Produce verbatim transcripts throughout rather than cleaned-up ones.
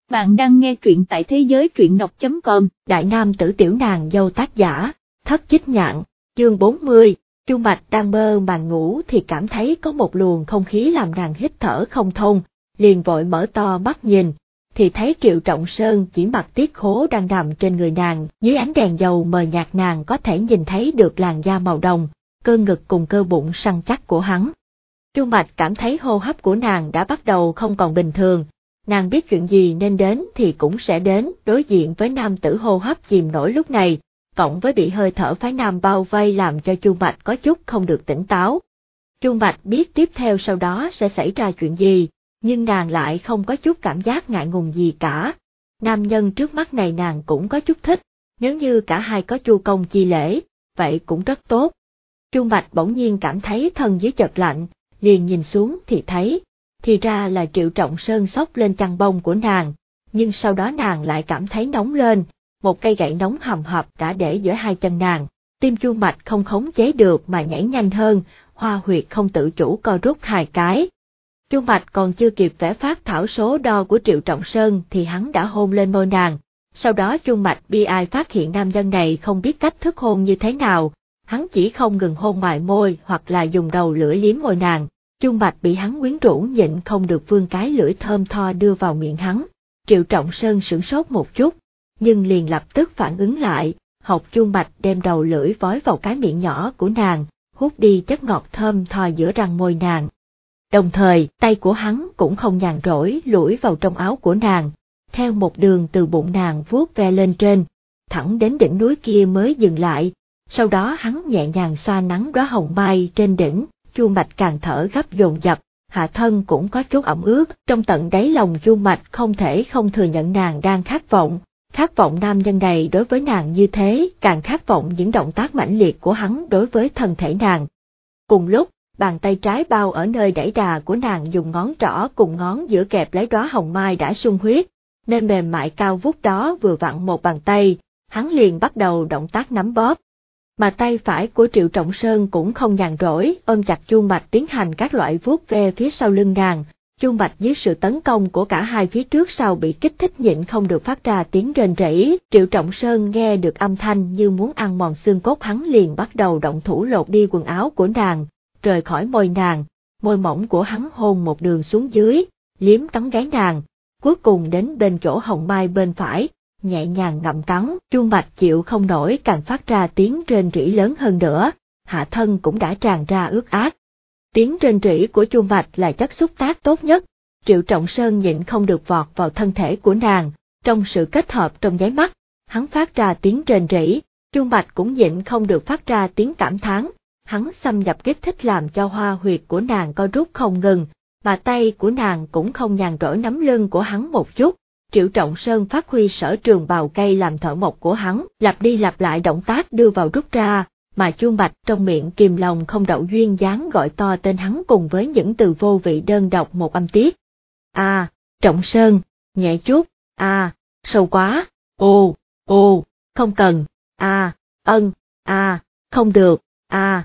Bạn đang nghe truyện tại thế giới truyện đọc chấm com. Đại nam tử tiểu nàng dâu tác giả, Thất Chích Nhạn, chương bốn mươi. Chu Mạch đang mơ màng ngủ thì cảm thấy có một luồng không khí làm nàng hít thở không thông, liền vội mở to mắt nhìn, thì thấy Triệu Trọng Sơn chỉ mặc tiết khố đang nằm trên người nàng, dưới ánh đèn dầu mờ nhạt nàng có thể nhìn thấy được làn da màu đồng, cơ ngực cùng cơ bụng săn chắc của hắn. Chu Mạch cảm thấy hô hấp của nàng đã bắt đầu không còn bình thường. Nàng biết chuyện gì nên đến thì cũng sẽ đến, đối diện với nam tử hô hấp chìm nổi lúc này, cộng với bị hơi thở phái nam bao vây làm cho Chu Mạch có chút không được tỉnh táo. Chu Mạch biết tiếp theo sau đó sẽ xảy ra chuyện gì, nhưng nàng lại không có chút cảm giác ngại ngùng gì cả. Nam nhân trước mắt này nàng cũng có chút thích, nếu như cả hai có chu công chi lễ, vậy cũng rất tốt. Chu Mạch bỗng nhiên cảm thấy thân dưới chợt lạnh, liền nhìn xuống thì thấy, thì ra là Triệu Trọng Sơn xốc lên chăn bông của nàng, nhưng sau đó nàng lại cảm thấy nóng lên, một cây gậy nóng hầm hập đã để giữa hai chân nàng, tim Chu Mạch không khống chế được mà nhảy nhanh hơn, hoa huyệt không tự chủ co rút hai cái. Chu Mạch còn chưa kịp vẽ phát thảo số đo của Triệu Trọng Sơn thì hắn đã hôn lên môi nàng, sau đó Chu Mạch bi ai phát hiện nam nhân này không biết cách thức hôn như thế nào, hắn chỉ không ngừng hôn ngoài môi hoặc là dùng đầu lưỡi liếm môi nàng. Chu Mạch bị hắn quyến rũ nhịn không được vươn cái lưỡi thơm tho đưa vào miệng hắn. Triệu Trọng Sơn sửng sốt một chút, nhưng liền lập tức phản ứng lại, học Chu Mạch đem đầu lưỡi vói vào cái miệng nhỏ của nàng, hút đi chất ngọt thơm tho giữa răng môi nàng. Đồng thời, tay của hắn cũng không nhàn rỗi lủi vào trong áo của nàng, theo một đường từ bụng nàng vuốt ve lên trên, thẳng đến đỉnh núi kia mới dừng lại, sau đó hắn nhẹ nhàng xoa nắng đóa hồng mai trên đỉnh. Chu Mạch càng thở gấp dồn dập, hạ thân cũng có chút ẩm ướt, trong tận đáy lòng Chu Mạch không thể không thừa nhận nàng đang khát vọng, khát vọng nam nhân này đối với nàng như thế, càng khát vọng những động tác mãnh liệt của hắn đối với thân thể nàng. Cùng lúc, bàn tay trái bao ở nơi đẩy đà của nàng dùng ngón trỏ cùng ngón giữa kẹp lấy đóa hồng mai đã sung huyết, nên mềm mại cao vút đó vừa vặn một bàn tay, hắn liền bắt đầu động tác nắm bóp. Mà tay phải của Triệu Trọng Sơn cũng không nhàn rỗi, ôm chặt Chu Mạch tiến hành các loại vuốt ve phía sau lưng nàng. Chu Mạch dưới sự tấn công của cả hai phía trước sau bị kích thích nhịn không được phát ra tiếng rên rỉ. Triệu Trọng Sơn nghe được âm thanh như muốn ăn mòn xương cốt, hắn liền bắt đầu động thủ lột đi quần áo của nàng, rời khỏi môi nàng, môi mỏng của hắn hôn một đường xuống dưới, liếm cắn gáy nàng, cuối cùng đến bên chỗ hồng mai bên phải, nhẹ nhàng ngậm cắn. Chu Mạch chịu không nổi càng phát ra tiếng rên rỉ lớn hơn nữa, hạ thân cũng đã tràn ra ướt át. Tiếng rên rỉ của Chu Mạch là chất xúc tác tốt nhất, Triệu Trọng Sơn nhịn không được vọt vào thân thể của nàng, trong sự kết hợp trong nháy mắt, hắn phát ra tiếng rên rỉ, Chu Mạch cũng nhịn không được phát ra tiếng cảm thán, hắn xâm nhập kích thích làm cho hoa huyệt của nàng co rút không ngừng, mà tay của nàng cũng không nhàn rỗi nắm lưng của hắn một chút. Triệu Trọng Sơn phát huy sở trường bào cây làm thợ mộc của hắn, lặp đi lặp lại động tác đưa vào rút ra, mà Chu Mạch trong miệng kìm lòng không đậu duyên dáng gọi to tên hắn cùng với những từ vô vị đơn độc một âm tiết. À, Trọng Sơn, nhẹ chút, à, sâu quá, ồ, ồ, không cần, à, ân, à, không được, à.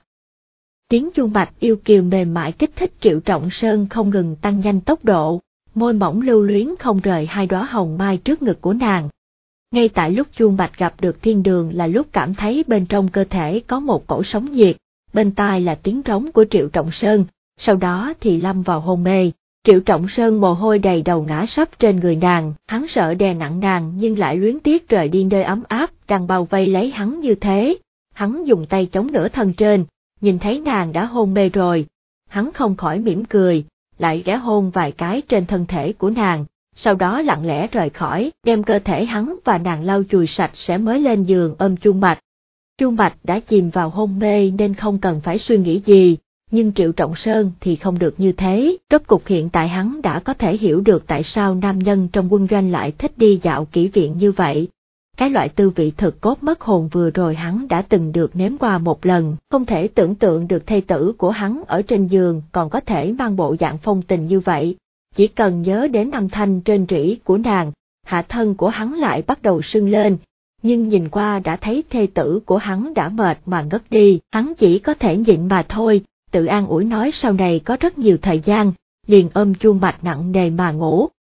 Tiếng Chu Mạch yêu kiều mềm mại kích thích Triệu Trọng Sơn không ngừng tăng nhanh tốc độ. Môi mỏng lưu luyến không rời hai đóa hồng mai trước ngực của nàng. Ngay tại lúc Chu Mạch gặp được thiên đường là lúc cảm thấy bên trong cơ thể có một cổ sóng nhiệt, bên tai là tiếng rống của Triệu Trọng Sơn, sau đó thì lâm vào hôn mê. Triệu Trọng Sơn mồ hôi đầy đầu ngã sấp trên người nàng, hắn sợ đè nặng nàng nhưng lại luyến tiếc rời đi nơi ấm áp đang bao vây lấy hắn như thế. Hắn dùng tay chống nửa thân trên, nhìn thấy nàng đã hôn mê rồi, hắn không khỏi mỉm cười, lại ghé hôn vài cái trên thân thể của nàng, sau đó lặng lẽ rời khỏi, đem cơ thể hắn và nàng lau chùi sạch sẽ mới lên giường ôm Chu Mạch. Chu Mạch đã chìm vào hôn mê nên không cần phải suy nghĩ gì, nhưng Triệu Trọng Sơn thì không được như thế, rốt cục hiện tại hắn đã có thể hiểu được tại sao nam nhân trong quân doanh lại thích đi dạo kỹ viện như vậy. Cái loại tư vị thực cốt mất hồn vừa rồi hắn đã từng được nếm qua một lần, không thể tưởng tượng được thê tử của hắn ở trên giường còn có thể mang bộ dạng phong tình như vậy. Chỉ cần nhớ đến âm thanh rên rỉ của nàng, hạ thân của hắn lại bắt đầu sưng lên, nhưng nhìn qua đã thấy thê tử của hắn đã mệt mà ngất đi, hắn chỉ có thể nhịn mà thôi, tự an ủi nói sau này có rất nhiều thời gian, liền ôm Chu Mạch nặng nề mà ngủ.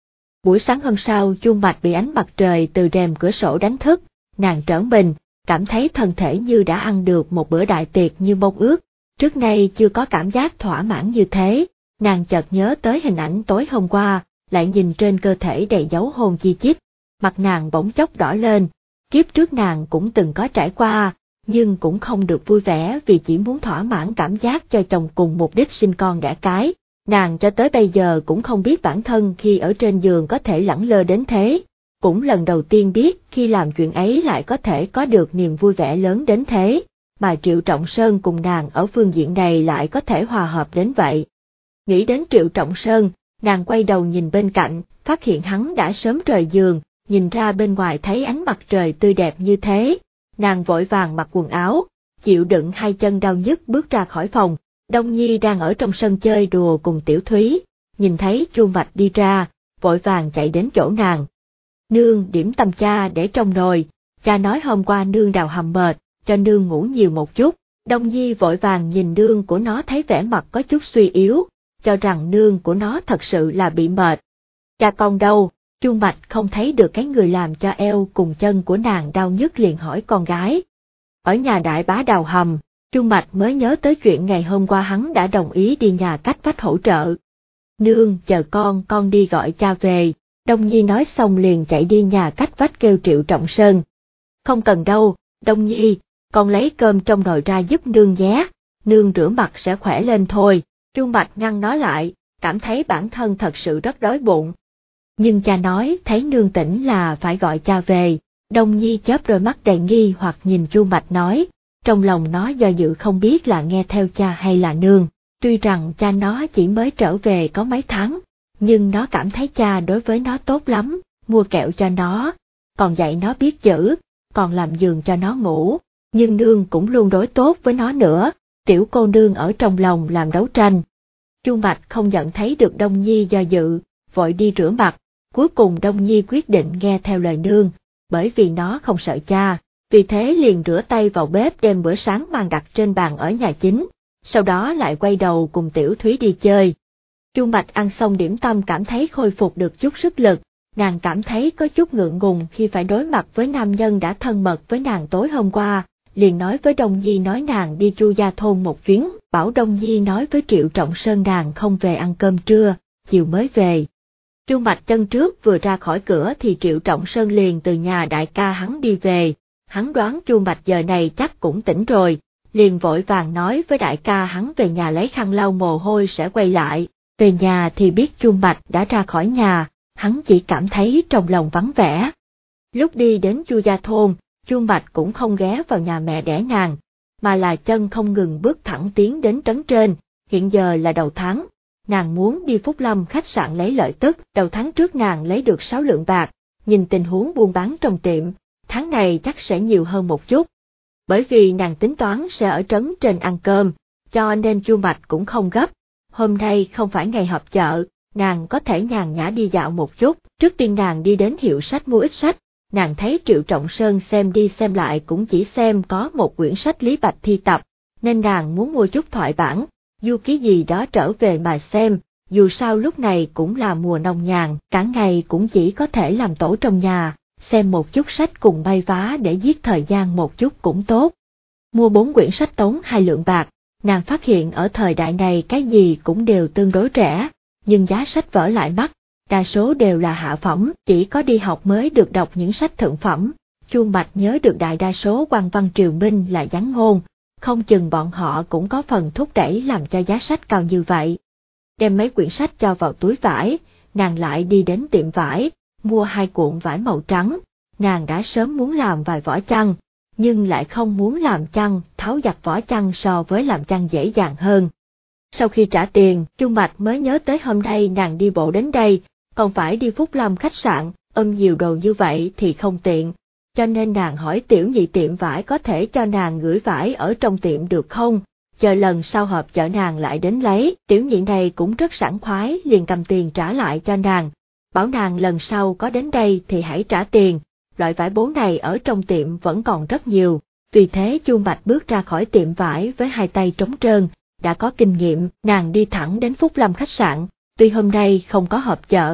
Buổi sáng hôm sau, Chu Mạch bị ánh mặt trời từ rèm cửa sổ đánh thức, nàng trở mình, cảm thấy thân thể như đã ăn được một bữa đại tiệc như mong ước, trước nay chưa có cảm giác thỏa mãn như thế, nàng chợt nhớ tới hình ảnh tối hôm qua, lại nhìn trên cơ thể đầy dấu hôn chi chít, mặt nàng bỗng chốc đỏ lên, kiếp trước nàng cũng từng có trải qua, nhưng cũng không được vui vẻ vì chỉ muốn thỏa mãn cảm giác cho chồng cùng mục đích sinh con đẻ cái. Nàng cho tới bây giờ cũng không biết bản thân khi ở trên giường có thể lẳng lơ đến thế, cũng lần đầu tiên biết khi làm chuyện ấy lại có thể có được niềm vui vẻ lớn đến thế, mà Triệu Trọng Sơn cùng nàng ở phương diện này lại có thể hòa hợp đến vậy. Nghĩ đến Triệu Trọng Sơn, nàng quay đầu nhìn bên cạnh, phát hiện hắn đã sớm rời giường, nhìn ra bên ngoài thấy ánh mặt trời tươi đẹp như thế, nàng vội vàng mặc quần áo, chịu đựng hai chân đau nhức bước ra khỏi phòng. Đông Nhi đang ở trong sân chơi đùa cùng Tiểu Thúy, nhìn thấy Chu Mạch đi ra, vội vàng chạy đến chỗ nàng. Nương, điểm tâm cha để trong nồi, cha nói hôm qua nương đào hầm mệt, cho nương ngủ nhiều một chút. Đông Nhi vội vàng nhìn nương của nó thấy vẻ mặt có chút suy yếu, cho rằng nương của nó thật sự là bị mệt. Cha con đâu? Chu Mạch không thấy được cái người làm cho eo cùng chân của nàng đau nhức liền hỏi con gái. Ở nhà đại bá đào hầm. Chu Mạch mới nhớ tới chuyện ngày hôm qua hắn đã đồng ý đi nhà cách vách hỗ trợ. Nương, chờ con, con đi gọi cha về. Đông Nhi nói xong liền chạy đi nhà cách vách kêu Triệu Trọng Sơn. Không cần đâu, Đông Nhi, con lấy cơm trong nồi ra giúp nương nhé, nương rửa mặt sẽ khỏe lên thôi. Chu Mạch ngăn nó lại, cảm thấy bản thân thật sự rất đói bụng. Nhưng cha nói thấy nương tỉnh là phải gọi cha về. Đông Nhi chớp đôi mắt đầy nghi hoặc nhìn Chu Mạch nói. Trong lòng nó do dự không biết là nghe theo cha hay là nương, tuy rằng cha nó chỉ mới trở về có mấy tháng, nhưng nó cảm thấy cha đối với nó tốt lắm, mua kẹo cho nó, còn dạy nó biết chữ, còn làm giường cho nó ngủ, nhưng nương cũng luôn đối tốt với nó nữa, tiểu cô nương ở trong lòng làm đấu tranh. Chu Mạch không nhận thấy được Đông Nhi do dự, vội đi rửa mặt, cuối cùng Đông Nhi quyết định nghe theo lời nương, bởi vì nó không sợ cha. Vì thế liền rửa tay vào bếp đem bữa sáng mang đặt trên bàn ở nhà chính, sau đó lại quay đầu cùng Tiểu Thúy đi chơi. Chu Mạch ăn xong điểm tâm cảm thấy khôi phục được chút sức lực, nàng cảm thấy có chút ngượng ngùng khi phải đối mặt với nam nhân đã thân mật với nàng tối hôm qua, liền nói với Đông Nhi nói nàng đi Chu gia thôn một chuyến, bảo Đông Nhi nói với Triệu Trọng Sơn nàng không về ăn cơm trưa, chiều mới về. Chu Mạch chân trước vừa ra khỏi cửa thì Triệu Trọng Sơn liền từ nhà đại ca hắn đi về. Hắn đoán Chu Mạch giờ này chắc cũng tỉnh rồi, liền vội vàng nói với đại ca hắn về nhà lấy khăn lau mồ hôi sẽ quay lại. Về nhà thì biết Chu Mạch đã ra khỏi nhà, hắn chỉ cảm thấy trong lòng vắng vẻ. Lúc đi đến Chu gia thôn, Chu Mạch cũng không ghé vào nhà mẹ đẻ nàng, mà là chân không ngừng bước thẳng tiến đến trấn trên, hiện giờ là đầu tháng. Nàng muốn đi Phúc Lâm khách sạn lấy lợi tức, đầu tháng trước nàng lấy được sáu lượng bạc, nhìn tình huống buôn bán trong tiệm. Tháng này chắc sẽ nhiều hơn một chút. Bởi vì nàng tính toán sẽ ở trấn trên ăn cơm, cho nên Chu Mạch cũng không gấp. Hôm nay không phải ngày họp chợ, nàng có thể nhàn nhã đi dạo một chút. Trước tiên nàng đi đến hiệu sách mua ít sách, nàng thấy Triệu Trọng Sơn xem đi xem lại cũng chỉ xem có một quyển sách Lý Bạch thi tập, nên nàng muốn mua chút thoại bản, du ký gì đó trở về mà xem. Dù sao lúc này cũng là mùa nông nhàn, cả ngày cũng chỉ có thể làm tổ trong nhà. Xem một chút sách cùng may vá để giết thời gian một chút cũng tốt. Mua bốn quyển sách tốn hai lượng bạc, nàng phát hiện ở thời đại này cái gì cũng đều tương đối rẻ, nhưng giá sách vở lại mắc, đa số đều là hạ phẩm, chỉ có đi học mới được đọc những sách thượng phẩm. Chu Mạch nhớ được đại đa số quan văn triều minh là gián ngôn, không chừng bọn họ cũng có phần thúc đẩy làm cho giá sách cao như vậy. Đem mấy quyển sách cho vào túi vải, nàng lại đi đến tiệm vải. Mua hai cuộn vải màu trắng, nàng đã sớm muốn làm vài vỏ chăn, nhưng lại không muốn làm chăn, tháo giặt vỏ chăn so với làm chăn dễ dàng hơn. Sau khi trả tiền, Chu Mạch mới nhớ tới hôm nay nàng đi bộ đến đây, còn phải đi Phúc Lâm khách sạn, ôm nhiều đồ như vậy thì không tiện, cho nên nàng hỏi tiểu nhị tiệm vải có thể cho nàng gửi vải ở trong tiệm được không, chờ lần sau họp chợ nàng lại đến lấy. Tiểu nhị này cũng rất sảng khoái liền cầm tiền trả lại cho nàng. Bảo nàng lần sau có đến đây thì hãy trả tiền, loại vải bố này ở trong tiệm vẫn còn rất nhiều, vì thế Chu Mạch bước ra khỏi tiệm vải với hai tay trống trơn, đã có kinh nghiệm, nàng đi thẳng đến Phúc Lâm khách sạn, tuy hôm nay không có họp chợ,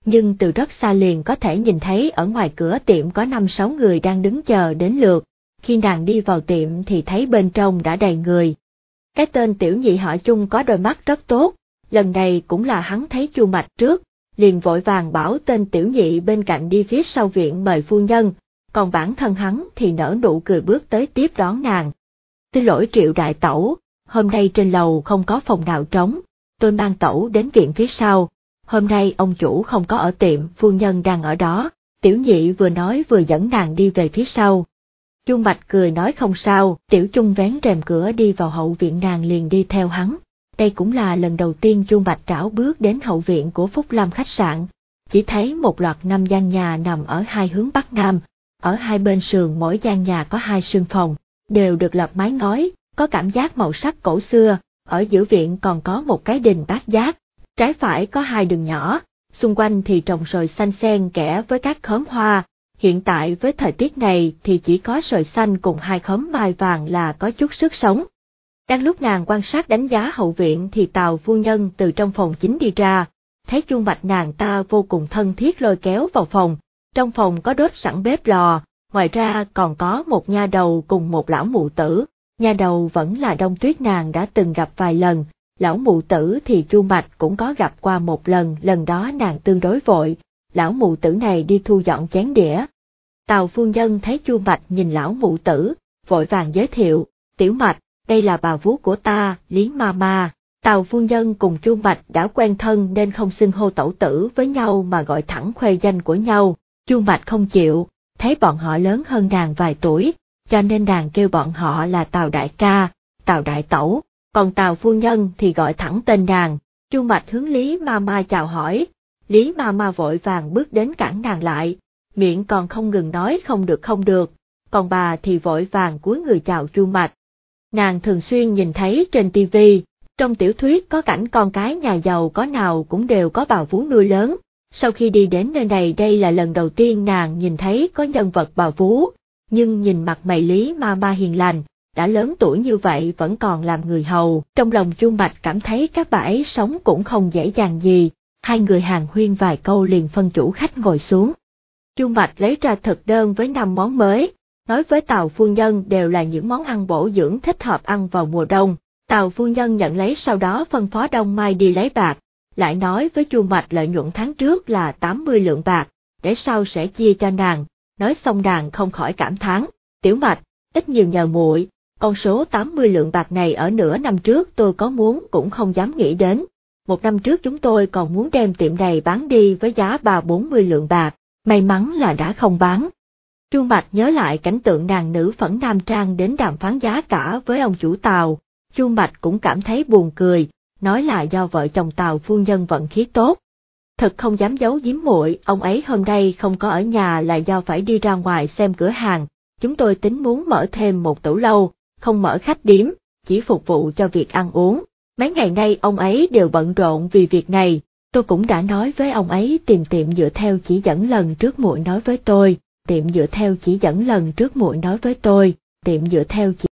nhưng từ rất xa liền có thể nhìn thấy ở ngoài cửa tiệm có năm sáu người đang đứng chờ đến lượt. Khi nàng đi vào tiệm thì thấy bên trong đã đầy người. Cái tên tiểu nhị họ Chung có đôi mắt rất tốt, lần này cũng là hắn thấy Chu Mạch trước, liền vội vàng bảo tên tiểu nhị bên cạnh đi phía sau viện mời phu nhân, còn bản thân hắn thì nở nụ cười bước tới tiếp đón nàng. Xin lỗi Triệu đại tẩu, hôm nay trên lầu không có phòng nào trống, tôi mang tẩu đến viện phía sau, hôm nay ông chủ không có ở tiệm, phu nhân đang ở đó, tiểu nhị vừa nói vừa dẫn nàng đi về phía sau. Chu Mạch cười nói không sao, tiểu Chung vén rèm cửa đi vào hậu viện, nàng liền đi theo hắn. Đây cũng là lần đầu tiên Chu Mạch trảo bước đến hậu viện của Phúc Lam khách sạn, chỉ thấy một loạt năm gian nhà nằm ở hai hướng bắc nam, ở hai bên sườn mỗi gian nhà có hai sương phòng, đều được lập mái ngói, có cảm giác màu sắc cổ xưa, ở giữa viện còn có một cái đình bát giác, trái phải có hai đường nhỏ, xung quanh thì trồng sồi xanh xen kẽ với các khóm hoa. Hiện tại với thời tiết này thì chỉ có sồi xanh cùng hai khóm mai vàng là có chút sức sống. Đang lúc nàng quan sát đánh giá hậu viện thì Tào phu nhân từ trong phòng chính đi ra, thấy Chu Mạch nàng ta vô cùng thân thiết lôi kéo vào phòng, trong phòng có đốt sẵn bếp lò, ngoài ra còn có một nha đầu cùng một lão mụ tử, nha đầu vẫn là Đông Tuyết nàng đã từng gặp vài lần, lão mụ tử thì Chu Mạch cũng có gặp qua một lần, lần đó nàng tương đối vội. Lão mụ tử này đi thu dọn chén đĩa. Tào phu nhân thấy Chu Mạch nhìn lão mụ tử, vội vàng giới thiệu, tiểu Mạch, đây là bà vú của ta, Lý ma ma. Tào phu nhân cùng Chu Mạch đã quen thân nên không xưng hô tẩu tử với nhau mà gọi thẳng khuê danh của nhau. Chu Mạch không chịu, thấy bọn họ lớn hơn nàng vài tuổi, cho nên nàng kêu bọn họ là Tào đại ca, Tào đại tẩu, còn Tào phu nhân thì gọi thẳng tên nàng. Chu Mạch hướng Lý ma ma chào hỏi. Lý ma ma vội vàng bước đến cản nàng lại, miệng còn không ngừng nói không được không được, còn bà thì vội vàng cúi người chào Chu Mạch. Nàng thường xuyên nhìn thấy trên tivi, trong tiểu thuyết có cảnh con cái nhà giàu có nào cũng đều có bà vú nuôi lớn, sau khi đi đến nơi này đây là lần đầu tiên nàng nhìn thấy có nhân vật bà vú, nhưng nhìn mặt mày Lý ma ma hiền lành, đã lớn tuổi như vậy vẫn còn làm người hầu, trong lòng Chu Mạch cảm thấy các bà ấy sống cũng không dễ dàng gì. Hai người hàn huyên vài câu liền phân chủ khách ngồi xuống. Chu Mạch lấy ra thực đơn với năm món mới, nói với Tào phu nhân đều là những món ăn bổ dưỡng thích hợp ăn vào mùa đông. Tào phu nhân nhận lấy sau đó phân phó Đông Mai đi lấy bạc, lại nói với Chu Mạch lợi nhuận tháng trước là tám mươi lượng bạc, để sau sẽ chia cho nàng. Nói xong nàng không khỏi cảm thán, tiểu Mạch, ít nhiều nhờ muội, con số tám mươi lượng bạc này ở nửa năm trước tôi có muốn cũng không dám nghĩ đến. Một năm trước chúng tôi còn muốn đem tiệm này bán đi với giá ba bốn mươi lượng bạc, may mắn là đã không bán. Chu Mạch nhớ lại cảnh tượng nàng nữ phẫn nam trang đến đàm phán giá cả với ông chủ Tào, Chu Mạch cũng cảm thấy buồn cười, nói là do vợ chồng Tào phu nhân vận khí tốt. Thật không dám giấu giếm muội, ông ấy hôm nay không có ở nhà là do phải đi ra ngoài xem cửa hàng, chúng tôi tính muốn mở thêm một tủ lâu, không mở khách điếm, chỉ phục vụ cho việc ăn uống. Mấy ngày nay ông ấy đều bận rộn vì việc này, tôi cũng đã nói với ông ấy tìm tiệm dựa theo chỉ dẫn lần trước muội nói với tôi, tiệm dựa theo chỉ dẫn lần trước muội nói với tôi, tiệm dựa theo chỉ